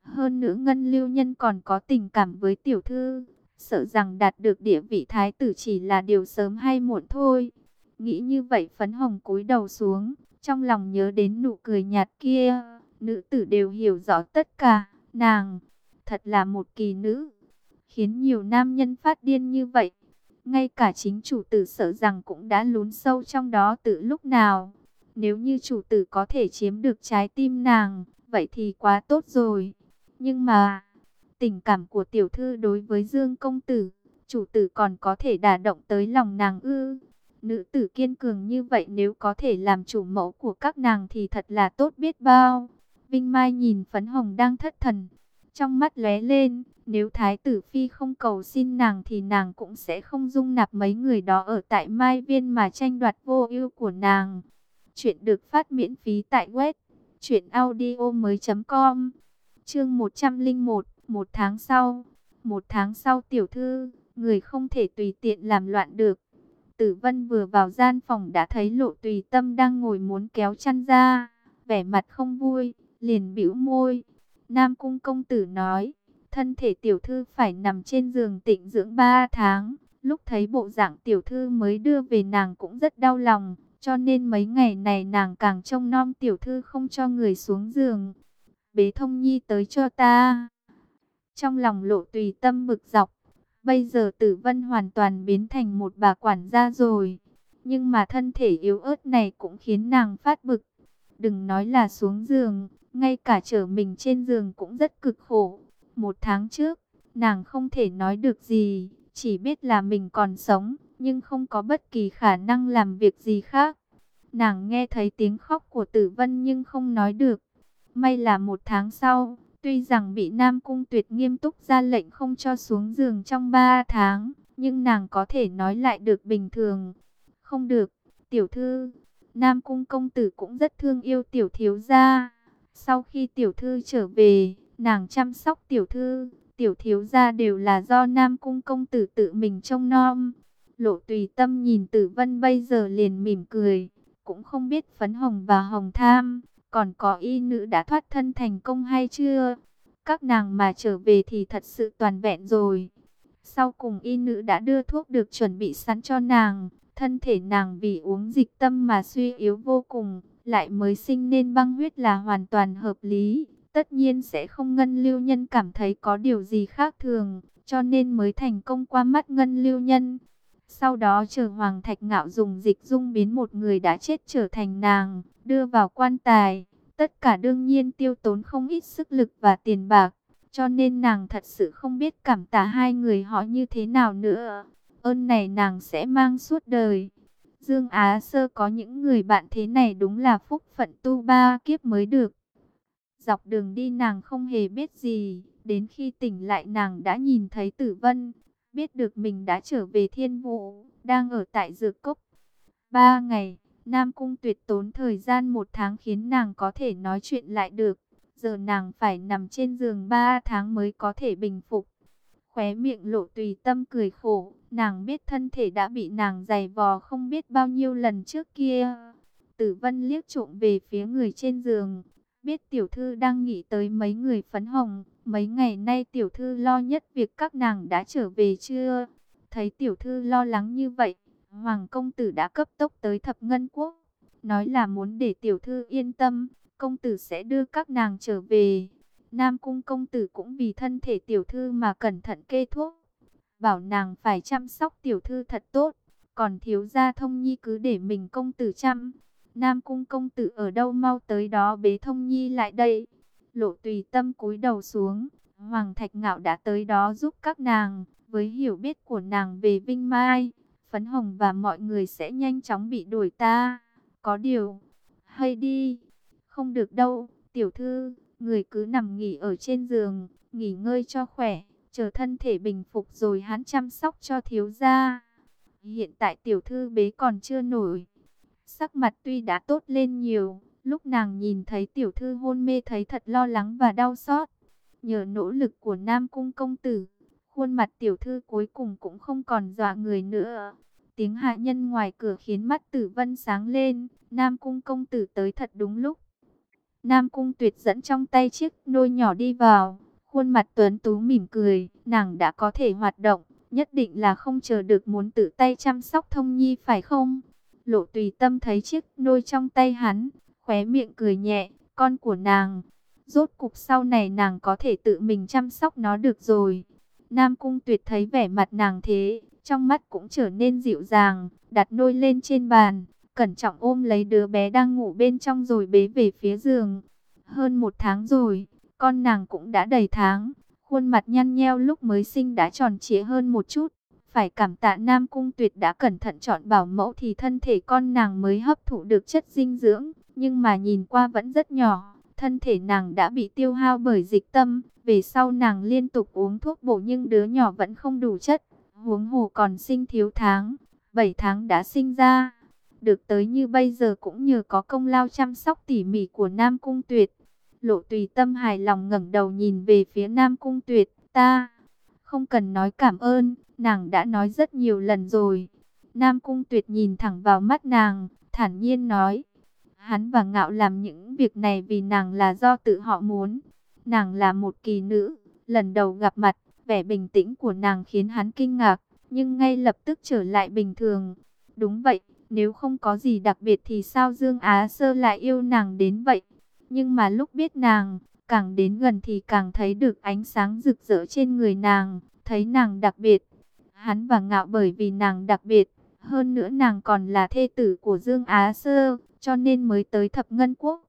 Hơn nữa Ngân Lưu Nhân còn có tình cảm với tiểu thư, sợ rằng đạt được địa vị thái tử chỉ là điều sớm hay muộn thôi. Nghĩ như vậy Phấn Hồng cúi đầu xuống, trong lòng nhớ đến nụ cười nhạt kia, nữ tử đều hiểu rõ tất cả, nàng thật là một kỳ nữ, khiến nhiều nam nhân phát điên như vậy. Ngay cả chính chủ tử sợ rằng cũng đã lún sâu trong đó từ lúc nào. Nếu như chủ tử có thể chiếm được trái tim nàng, vậy thì quá tốt rồi. Nhưng mà, tình cảm của tiểu thư đối với Dương công tử, chủ tử còn có thể đả động tới lòng nàng ư? Nữ tử kiên cường như vậy nếu có thể làm chủ mẫu của các nàng thì thật là tốt biết bao. Vinh Mai nhìn Phấn Hồng đang thất thần, trong mắt lóe lên, nếu Thái tử Phi không cầu xin nàng thì nàng cũng sẽ không dung nạp mấy người đó ở tại Mai Viên mà tranh đoạt vô ưu của nàng. Chuyện được phát miễn phí tại web truyện audio mới.com. Chương một trăm lẻ một, một tháng sau. Một tháng sau tiểu thư, người không thể tùy tiện làm loạn được. Tử Vân vừa vào gian phòng đã thấy Lộ Tùy Tâm đang ngồi muốn kéo chăn ra, vẻ mặt không vui, liền bĩu môi. Nam Cung công tử nói, thân thể tiểu thư phải nằm trên giường tịnh dưỡng ba tháng. Lúc thấy bộ dạng tiểu thư mới đưa về nàng cũng rất đau lòng, cho nên mấy ngày này nàng càng trông nom tiểu thư không cho người xuống giường. Bế Thông Nhi tới cho ta. Trong lòng Lộ Tùy Tâm bực dọc, bây giờ Tử Vân hoàn toàn biến thành một bà quản gia rồi. Nhưng mà thân thể yếu ớt này cũng khiến nàng phát bực. Đừng nói là xuống giường, ngay cả trở mình trên giường cũng rất cực khổ. Một tháng trước, nàng không thể nói được gì, chỉ biết là mình còn sống, nhưng không có bất kỳ khả năng làm việc gì khác. Nàng nghe thấy tiếng khóc của Tử Vân nhưng không nói được. May là một tháng sau, tuy rằng bị Nam Cung Tuyệt nghiêm túc ra lệnh không cho xuống giường trong ba tháng, nhưng nàng có thể nói lại được bình thường. Không được, tiểu thư, Nam Cung công tử cũng rất thương yêu tiểu thiếu gia. Sau khi tiểu thư trở về, nàng chăm sóc tiểu thư, tiểu thiếu gia đều là do Nam Cung công tử tự mình trông nom. Lộ Tùy Tâm nhìn Tử Vân bây giờ liền mỉm cười, cũng không biết Phấn Hồng và Hồng Tham, còn có y nữ đã thoát thân thành công hay chưa. Các nàng mà trở về thì thật sự toàn vẹn rồi. Sau cùng y nữ đã đưa thuốc được chuẩn bị sẵn cho nàng. Thân thể nàng vì uống dịch tâm mà suy yếu vô cùng, lại mới sinh nên băng huyết là hoàn toàn hợp lý. Tất nhiên sẽ không Ngân Lưu Nhân cảm thấy có điều gì khác thường, cho nên mới thành công qua mắt Ngân Lưu Nhân. Sau đó chờ Hoàng Thạch Ngạo dùng dịch dung biến một người đã chết trở thành nàng, đưa vào quan tài. Tất cả đương nhiên tiêu tốn không ít sức lực và tiền bạc, cho nên nàng thật sự không biết cảm tạ hai người họ như thế nào nữa. Ơn này nàng sẽ mang suốt đời. Dương Á Sơ có những người bạn thế này đúng là phúc phận tu ba kiếp mới được. Dọc đường đi nàng không hề biết gì, đến khi tỉnh lại nàng đã nhìn thấy Tử Vân, biết được mình đã trở về Thiên Vũ, đang ở tại Dược Cốc. Ba ngày, Nam Cung Tuyệt tốn thời gian một tháng khiến nàng có thể nói chuyện lại được. Giờ nàng phải nằm trên giường ba tháng mới có thể bình phục. Khóe miệng Lộ Tùy Tâm cười khổ, nàng biết thân thể đã bị nàng giày vò không biết bao nhiêu lần trước kia. Tử Vân liếc trộm về phía người trên giường, biết tiểu thư đang nghĩ tới mấy người Phấn Hồng. Mấy ngày nay tiểu thư lo nhất việc các nàng đã trở về chưa. Thấy tiểu thư lo lắng như vậy, Hoàng công tử đã cấp tốc tới Thập Ngân Quốc, nói là muốn để tiểu thư yên tâm, công tử sẽ đưa các nàng trở về. Nam Cung công tử cũng vì thân thể tiểu thư mà cẩn thận kê thuốc, bảo nàng phải chăm sóc tiểu thư thật tốt, còn thiếu gia Thông Nhi cứ để mình công tử chăm. Nam Cung công tử ở đâu mau tới đó bế Thông Nhi lại đây. Lộ Tùy Tâm cúi đầu xuống, Hoàng Thạch Ngạo đã tới đó giúp các nàng. Với hiểu biết của nàng về Vinh Mai, Phấn Hồng và mọi người sẽ nhanh chóng bị đuổi ta. Có điều, hay đi, không được đâu, tiểu thư, người cứ nằm nghỉ ở trên giường, nghỉ ngơi cho khỏe, chờ thân thể bình phục rồi hắn chăm sóc cho thiếu gia. Hiện tại tiểu thư bế còn chưa nổi. Sắc mặt tuy đã tốt lên nhiều, lúc nàng nhìn thấy tiểu thư hôn mê thấy thật lo lắng và đau xót. Nhờ nỗ lực của Nam Cung công tử, khuôn mặt tiểu thư cuối cùng cũng không còn dọa người nữa. Tiếng hạ nhân ngoài cửa khiến mắt Tử Vân sáng lên, Nam Cung công tử tới thật đúng lúc. Nam Cung Tuyệt dẫn trong tay chiếc nôi nhỏ đi vào, khuôn mặt tuấn tú mỉm cười, nàng đã có thể hoạt động, nhất định là không chờ được muốn tự tay chăm sóc Thông Nhi phải không? Lộ Tùy Tâm thấy chiếc nôi trong tay hắn, khóe miệng cười nhẹ, con của nàng, rốt cục sau này nàng có thể tự mình chăm sóc nó được rồi. Nam Cung Tuyệt thấy vẻ mặt nàng thế, trong mắt cũng trở nên dịu dàng, đặt nôi lên trên bàn, cẩn trọng ôm lấy đứa bé đang ngủ bên trong rồi bế về phía giường. Hơn một tháng rồi, con nàng cũng đã đầy tháng, khuôn mặt nhăn nheo lúc mới sinh đã tròn trịa hơn một chút. Phải cảm tạ Nam Cung Tuyệt đã cẩn thận chọn bảo mẫu thì thân thể con nàng mới hấp thụ được chất dinh dưỡng, nhưng mà nhìn qua vẫn rất nhỏ. Thân thể nàng đã bị tiêu hao bởi dịch tâm, về sau nàng liên tục uống thuốc bổ nhưng đứa nhỏ vẫn không đủ chất, huống hồ còn sinh thiếu tháng, bảy tháng đã sinh ra. Được tới như bây giờ cũng nhờ có công lao chăm sóc tỉ mỉ của Nam Cung Tuyệt. Lộ Tùy Tâm hài lòng ngẩng đầu nhìn về phía Nam Cung Tuyệt, ta không cần nói cảm ơn, nàng đã nói rất nhiều lần rồi. Nam Cung Tuyệt nhìn thẳng vào mắt nàng, thản nhiên nói, hắn và Ngạo làm những việc này vì nàng là do tự họ muốn. Nàng là một kỳ nữ, lần đầu gặp mặt, vẻ bình tĩnh của nàng khiến hắn kinh ngạc, nhưng ngay lập tức trở lại bình thường. Đúng vậy, nếu không có gì đặc biệt thì sao Dương Á Sơ lại yêu nàng đến vậy? Nhưng mà lúc biết nàng, càng đến gần thì càng thấy được ánh sáng rực rỡ trên người nàng, thấy nàng đặc biệt. Hắn và Ngạo bởi vì nàng đặc biệt, hơn nữa nàng còn là thê tử của Dương Á Sơ, cho nên mới tới Thập Ngân Quốc.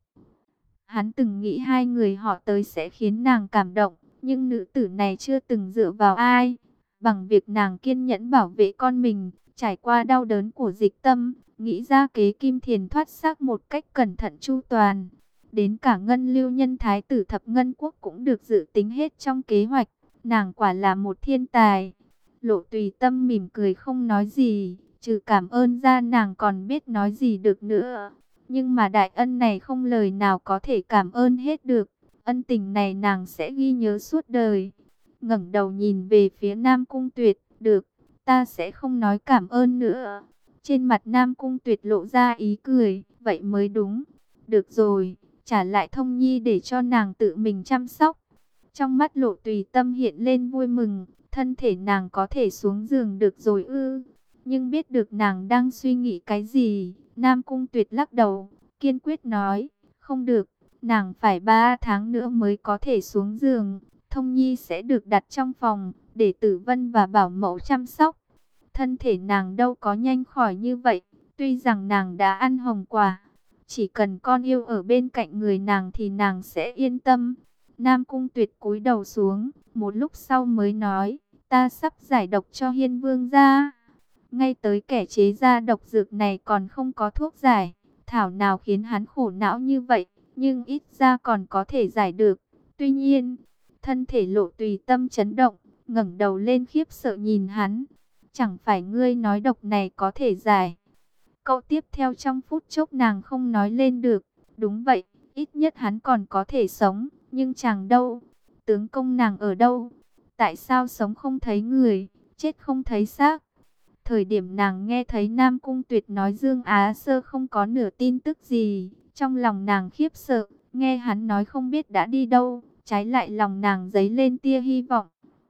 Hắn từng nghĩ hai người họ tới sẽ khiến nàng cảm động, nhưng nữ tử này chưa từng dựa vào ai. Bằng việc nàng kiên nhẫn bảo vệ con mình, trải qua đau đớn của dịch tâm, nghĩ ra kế kim thiền thoát xác một cách cẩn thận chu toàn. Đến cả Ngân Lưu Nhân Thái tử Thập Ngân Quốc cũng được dự tính hết trong kế hoạch. Nàng quả là một thiên tài. Lộ Tùy Tâm mỉm cười không nói gì, trừ cảm ơn ra nàng còn biết nói gì được nữa. Nhưng mà đại ân này không lời nào có thể cảm ơn hết được. Ân tình này nàng sẽ ghi nhớ suốt đời. Ngẩng đầu nhìn về phía Nam Cung Tuyệt, được, ta sẽ không nói cảm ơn nữa. Trên mặt Nam Cung Tuyệt lộ ra ý cười, vậy mới đúng. Được rồi, trả lại Thông Nhi để cho nàng tự mình chăm sóc. Trong mắt Lộ Tùy Tâm hiện lên vui mừng, thân thể nàng có thể xuống giường được rồi ư. Nhưng biết được nàng đang suy nghĩ cái gì, Nam Cung Tuyệt lắc đầu, kiên quyết nói, không được, nàng phải ba tháng nữa mới có thể xuống giường. Thông Nhi sẽ được đặt trong phòng, để Tử Vân và bảo mẫu chăm sóc. Thân thể nàng đâu có nhanh khỏi như vậy, tuy rằng nàng đã ăn hồng quả. Chỉ cần con yêu ở bên cạnh người nàng thì nàng sẽ yên tâm. Nam Cung Tuyệt cúi đầu xuống, một lúc sau mới nói, ta sắp giải độc cho Hiên Vương gia. Ngay tới kẻ chế ra độc dược này còn không có thuốc giải, thảo nào khiến hắn khổ não như vậy, nhưng ít ra còn có thể giải được. Tuy nhiên, thân thể Lộ Tùy Tâm chấn động, ngẩng đầu lên khiếp sợ nhìn hắn. Chẳng phải ngươi nói độc này có thể giải? Câu tiếp theo trong phút chốc nàng không nói lên được. Đúng vậy, ít nhất hắn còn có thể sống, nhưng chàng đâu? Tướng công nàng ở đâu? Tại sao sống không thấy người, chết không thấy xác? Thời điểm nàng nghe thấy Nam Cung Tuyệt nói Dương Á Sơ không có nửa tin tức gì, trong lòng nàng khiếp sợ, nghe hắn nói không biết đã đi đâu, trái lại lòng nàng dấy lên tia hy vọng.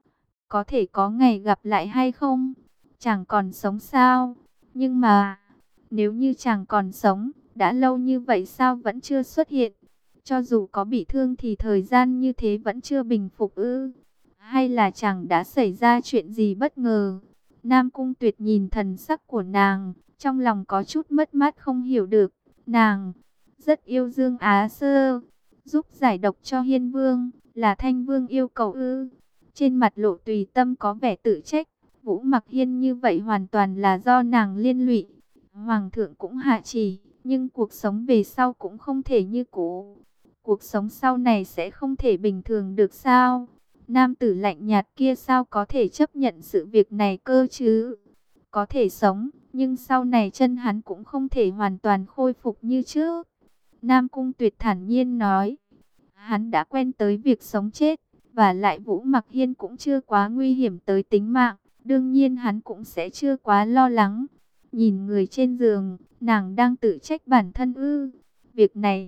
Có thể có ngày gặp lại hay không? Chàng còn sống sao? Nhưng mà, nếu như chàng còn sống, đã lâu như vậy sao vẫn chưa xuất hiện? Cho dù có bị thương thì thời gian như thế vẫn chưa bình phục ư? Hay là chàng đã xảy ra chuyện gì bất ngờ? Nam Cung Tuyệt nhìn thần sắc của nàng, trong lòng có chút mất mát không hiểu được. Nàng rất yêu Dương Á Sơ, giúp giải độc cho Hiên Vương, là Thanh Vương yêu cầu ư? Trên mặt Lộ Tùy Tâm có vẻ tự trách, Vũ Mặc Hiên như vậy hoàn toàn là do nàng liên lụy. Hoàng thượng cũng hạ chỉ, nhưng cuộc sống về sau cũng không thể như cũ. Cuộc sống sau này sẽ không thể bình thường được sao? Nam tử lạnh nhạt kia sao có thể chấp nhận sự việc này cơ chứ? Có thể sống, nhưng sau này chân hắn cũng không thể hoàn toàn khôi phục như trước. Nam Cung Tuyệt thản nhiên nói, hắn đã quen tới việc sống chết, và lại Vũ Mặc Hiên cũng chưa quá nguy hiểm tới tính mạng, đương nhiên hắn cũng sẽ chưa quá lo lắng. Nhìn người trên giường, nàng đang tự trách bản thân ư? Việc này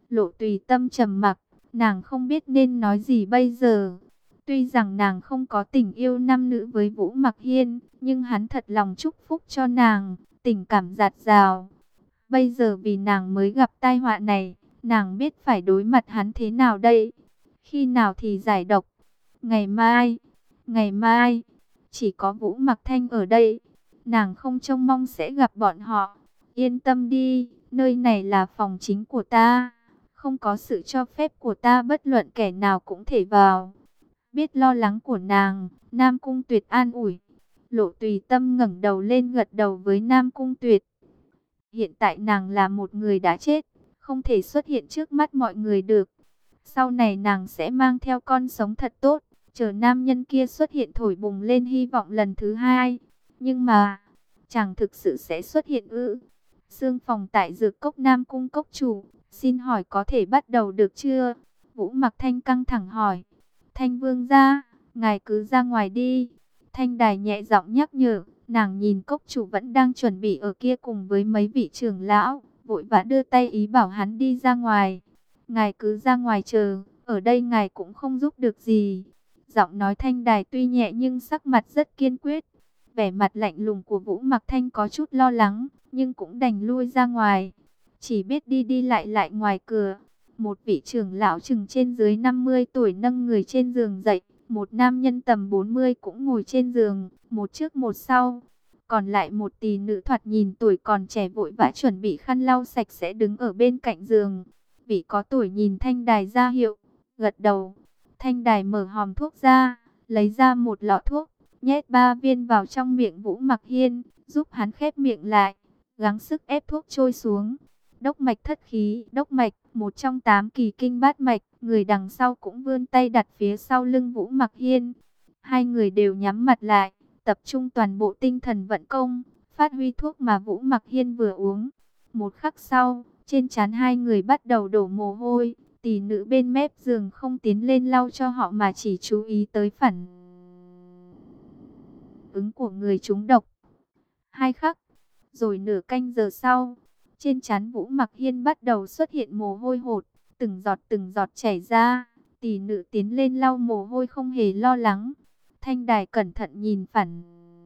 Lộ Tùy Tâm trầm mặc, nàng không biết nên nói gì bây giờ. Tuy rằng nàng không có tình yêu nam nữ với Vũ Mặc Hiên, nhưng hắn thật lòng chúc phúc cho nàng, tình cảm dạt dào. Bây giờ vì nàng mới gặp tai họa này, nàng biết phải đối mặt hắn thế nào đây? Khi nào thì giải độc? Ngày mai, ngày mai, chỉ có Vũ Mặc Thanh ở đây, nàng không trông mong sẽ gặp bọn họ. Yên tâm đi, nơi này là phòng chính của ta, không có sự cho phép của ta bất luận kẻ nào cũng thể vào. Biết lo lắng của nàng, Nam Cung Tuyệt an ủi. Lộ Tùy Tâm ngẩng đầu lên gật đầu với Nam Cung Tuyệt. Hiện tại nàng là một người đã chết, không thể xuất hiện trước mắt mọi người được. Sau này nàng sẽ mang theo con sống thật tốt, chờ nam nhân kia xuất hiện thổi bùng lên hy vọng lần thứ hai. Nhưng mà, chàng thực sự sẽ xuất hiện ư? Sương phòng tại Dược Cốc Nam Cung cốc chủ, xin hỏi có thể bắt đầu được chưa? Vũ Mặc Thanh căng thẳng hỏi. Thanh vương gia, ngài cứ ra ngoài đi. Thanh Đài nhẹ giọng nhắc nhở. Nàng nhìn cốc chủ vẫn đang chuẩn bị ở kia cùng với mấy vị trưởng lão, vội vã đưa tay ý bảo hắn đi ra ngoài. Ngài cứ ra ngoài chờ, ở đây ngài cũng không giúp được gì. Giọng nói Thanh Đài tuy nhẹ nhưng sắc mặt rất kiên quyết. Vẻ mặt lạnh lùng của Vũ Mặc Thanh có chút lo lắng, nhưng cũng đành lui ra ngoài. Chỉ biết đi đi lại lại ngoài cửa. Một vị trưởng lão chừng trên dưới năm mươi tuổi nâng người trên giường dậy. Một nam nhân tầm bốn mươi cũng ngồi trên giường, một trước một sau. Còn lại một tỷ nữ thoạt nhìn tuổi còn trẻ vội vã chuẩn bị khăn lau sạch sẽ đứng ở bên cạnh giường. Vị có tuổi nhìn Thanh Đài ra hiệu, gật đầu. Thanh Đài mở hòm thuốc ra, lấy ra một lọ thuốc, nhét ba viên vào trong miệng Vũ Mặc Hiên, giúp hắn khép miệng lại, gắng sức ép thuốc trôi xuống. Đốc mạch thất khí, đốc mạch, một trong tám kỳ kinh bát mạch, người đằng sau cũng vươn tay đặt phía sau lưng Vũ Mặc Hiên. Hai người đều nhắm mặt lại, tập trung toàn bộ tinh thần vận công, phát huy thuốc mà Vũ Mặc Hiên vừa uống. Một khắc sau, trên trán hai người bắt đầu đổ mồ hôi, tỷ nữ bên mép giường không tiến lên lau cho họ mà chỉ chú ý tới phản ứng của người trúng độc. Hai khắc, rồi nửa canh giờ sau, trên trán Vũ Mặc Hiên bắt đầu xuất hiện mồ hôi hột, từng giọt từng giọt chảy ra. Tỷ nữ tiến lên lau mồ hôi không hề lo lắng. Thanh Đài cẩn thận nhìn phản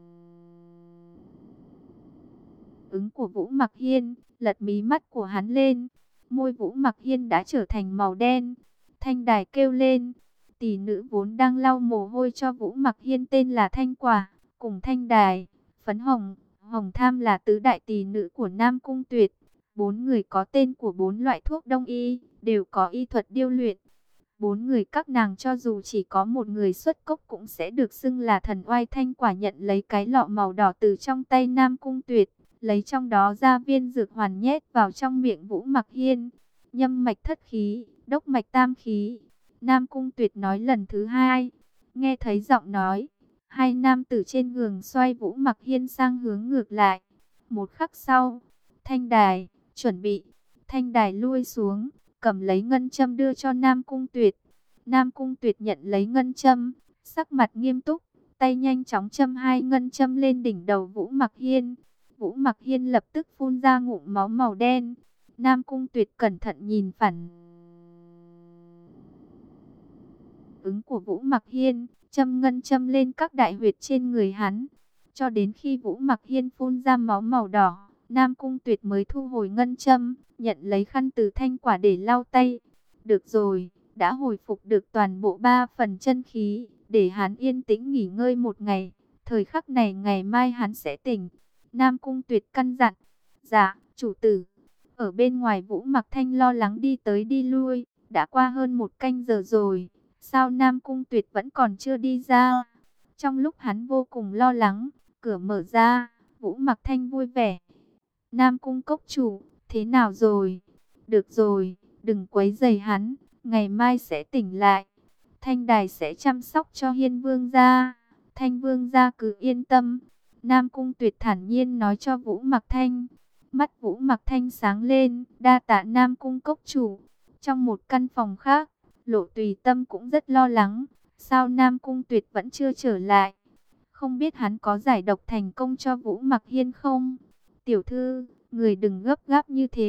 ứng của Vũ Mặc Hiên, lật mí mắt của hắn lên. Môi Vũ Mặc Hiên đã trở thành màu đen. Thanh Đài kêu lên. Tỷ nữ vốn đang lau mồ hôi cho Vũ Mặc Hiên tên là Thanh Quả, cùng Thanh Đài, Phấn Hồng, Hồng Tham là tứ đại tỷ nữ của Nam Cung Tuyệt. Bốn người có tên của bốn loại thuốc đông y, đều có y thuật điêu luyện. Bốn người các nàng cho dù chỉ có một người xuất cốc cũng sẽ được xưng là thần oai. Thanh Quả nhận lấy cái lọ màu đỏ từ trong tay Nam Cung Tuyệt, lấy trong đó ra viên dược hoàn nhét vào trong miệng Vũ Mặc Hiên. Nhâm mạch thất khí, đốc mạch tam khí. Nam Cung Tuyệt nói lần thứ hai. Nghe thấy giọng nói, hai nam tử trên giường xoay Vũ Mặc Hiên sang hướng ngược lại. Một khắc sau, Thanh Đài, chuẩn bị. Thanh Đài lui xuống, cầm lấy ngân châm đưa cho Nam Cung Tuyệt. Nam Cung Tuyệt nhận lấy ngân châm, sắc mặt nghiêm túc, tay nhanh chóng châm hai ngân châm lên đỉnh đầu Vũ Mặc Hiên. Vũ Mặc Hiên lập tức phun ra ngụm máu màu đen. Nam Cung Tuyệt cẩn thận nhìn phản ứng của Vũ Mặc Hiên, châm ngân châm lên các đại huyệt trên người hắn. Cho đến khi Vũ Mặc Hiên phun ra máu màu đỏ, Nam Cung Tuyệt mới thu hồi ngân châm, nhận lấy khăn từ Thanh Quả để lau tay. Được rồi, đã hồi phục được toàn bộ ba phần chân khí, để hắn yên tĩnh nghỉ ngơi một ngày. Thời khắc này ngày mai hắn sẽ tỉnh. Nam Cung Tuyệt căn dặn. Dạ, chủ tử. Ở bên ngoài Vũ Mặc Thanh lo lắng đi tới đi lui, đã qua hơn một canh giờ rồi. Sao Nam Cung Tuyệt vẫn còn chưa đi ra? Trong lúc hắn vô cùng lo lắng, cửa mở ra, Vũ Mặc Thanh vui vẻ. Nam Cung cốc chủ, thế nào rồi? Được rồi, đừng quấy rầy hắn, ngày mai sẽ tỉnh lại. Thanh Đài sẽ chăm sóc cho Hiên Vương gia. Thanh Vương gia cứ yên tâm. Nam Cung Tuyệt thản nhiên nói cho Vũ Mặc Thanh. Mắt Vũ Mặc Thanh sáng lên, đa tạ Nam Cung cốc chủ. Trong một căn phòng khác, Lộ Tùy Tâm cũng rất lo lắng. Sao Nam Cung Tuyệt vẫn chưa trở lại? Không biết hắn có giải độc thành công cho Vũ Mặc Hiên không? Tiểu thư, người đừng gấp gáp như thế.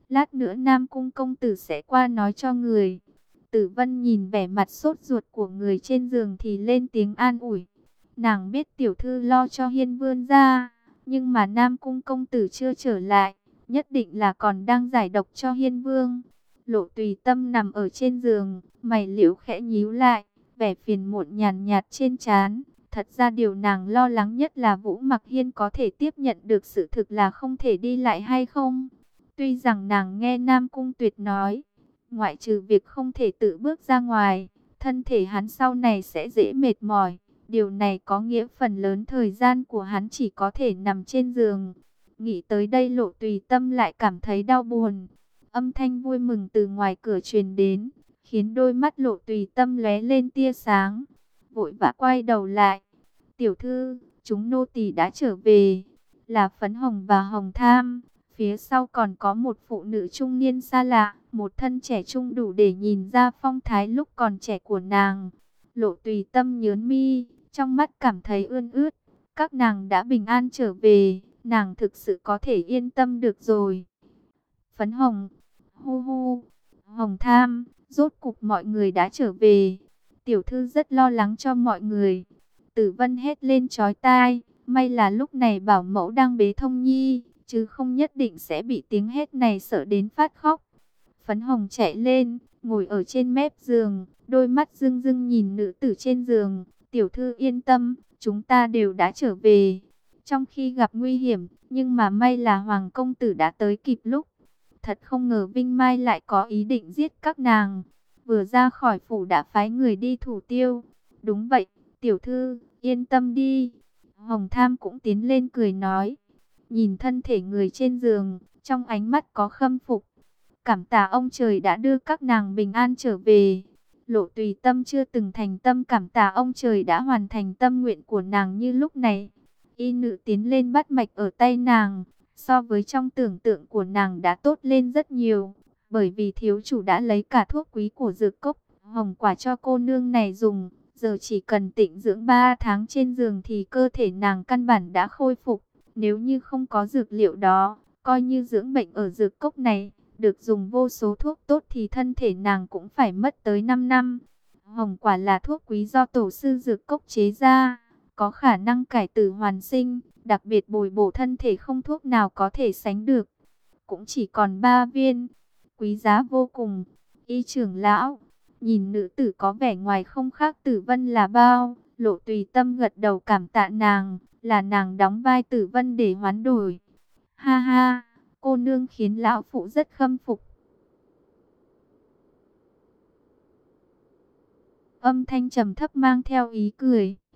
Lát nữa Nam Cung công tử sẽ qua nói cho người. Tử Vân nhìn vẻ mặt sốt ruột của người trên giường thì lên tiếng an ủi. Nàng biết tiểu thư lo cho Hiên Vương gia, nhưng mà Nam Cung công tử chưa trở lại, nhất định là còn đang giải độc cho Hiên Vương. Lộ Tùy Tâm nằm ở trên giường, mày liễu khẽ nhíu lại, vẻ phiền muộn nhàn nhạt trên trán. Thật ra điều nàng lo lắng nhất là Vũ Mặc Hiên có thể tiếp nhận được sự thực là không thể đi lại hay không. Tuy rằng nàng nghe Nam Cung Tuyệt nói, ngoại trừ việc không thể tự bước ra ngoài, thân thể hắn sau này sẽ dễ mệt mỏi. Điều này có nghĩa phần lớn thời gian của hắn chỉ có thể nằm trên giường. Nghĩ tới đây Lộ Tùy Tâm lại cảm thấy đau buồn. Âm thanh vui mừng từ ngoài cửa truyền đến, khiến đôi mắt Lộ Tùy Tâm lóe lên tia sáng. Vội vã quay đầu lại. Tiểu thư, chúng nô tỳ đã trở về. Là Phấn Hồng và Hồng Tham. Phía sau còn có một phụ nữ trung niên xa lạ, một thân trẻ trung đủ để nhìn ra phong thái lúc còn trẻ của nàng. Lộ Tùy Tâm nhớn mi, trong mắt cảm thấy ươn ướt. Các nàng đã bình an trở về, nàng thực sự có thể yên tâm được rồi. Phấn Hồng, hu hu, Hồng Tham, rốt cục mọi người đã trở về. Tiểu thư rất lo lắng cho mọi người. Tử Vân hét lên chói tai, may là lúc này bảo mẫu đang bế Thông Nhi, chứ không nhất định sẽ bị tiếng hét này sợ đến phát khóc. Phấn Hồng chạy lên, ngồi ở trên mép giường, đôi mắt rưng rưng nhìn nữ tử trên giường. Tiểu thư yên tâm, chúng ta đều đã trở về. Trong khi gặp nguy hiểm, nhưng mà may là Hoàng công tử đã tới kịp lúc. Thật không ngờ Vinh Mai lại có ý định giết các nàng. Vừa ra khỏi phủ đã phái người đi thủ tiêu. Đúng vậy, tiểu thư, yên tâm đi. Hồng Tham cũng tiến lên cười nói. Nhìn thân thể người trên giường, trong ánh mắt có khâm phục. Cảm tạ ông trời đã đưa các nàng bình an trở về. Lộ Tùy Tâm chưa từng thành tâm cảm tạ ông trời đã hoàn thành tâm nguyện của nàng như lúc này. Y nữ tiến lên bắt mạch ở tay nàng, so với trong tưởng tượng của nàng đã tốt lên rất nhiều. Bởi vì thiếu chủ đã lấy cả thuốc quý của dược cốc, hồng quả cho cô nương này dùng. Giờ chỉ cần tĩnh dưỡng ba tháng trên giường thì cơ thể nàng căn bản đã khôi phục. Nếu như không có dược liệu đó, coi như dưỡng bệnh ở dược cốc này, được dùng vô số thuốc tốt thì thân thể nàng cũng phải mất tới năm năm. Hồng quả là thuốc quý do tổ sư dược cốc chế ra, có khả năng cải tử hoàn sinh, đặc biệt bồi bổ thân thể không thuốc nào có thể sánh được. Cũng chỉ còn ba viên, quý giá vô cùng. Y trưởng lão, nhìn nữ tử có vẻ ngoài không khác Tử Vân là bao, Lộ Tùy Tâm gật đầu cảm tạ nàng, là nàng đóng vai Tử Vân để hoán đổi. Ha ha, cô nương khiến lão phụ rất khâm phục. Âm thanh trầm thấp mang theo ý cười.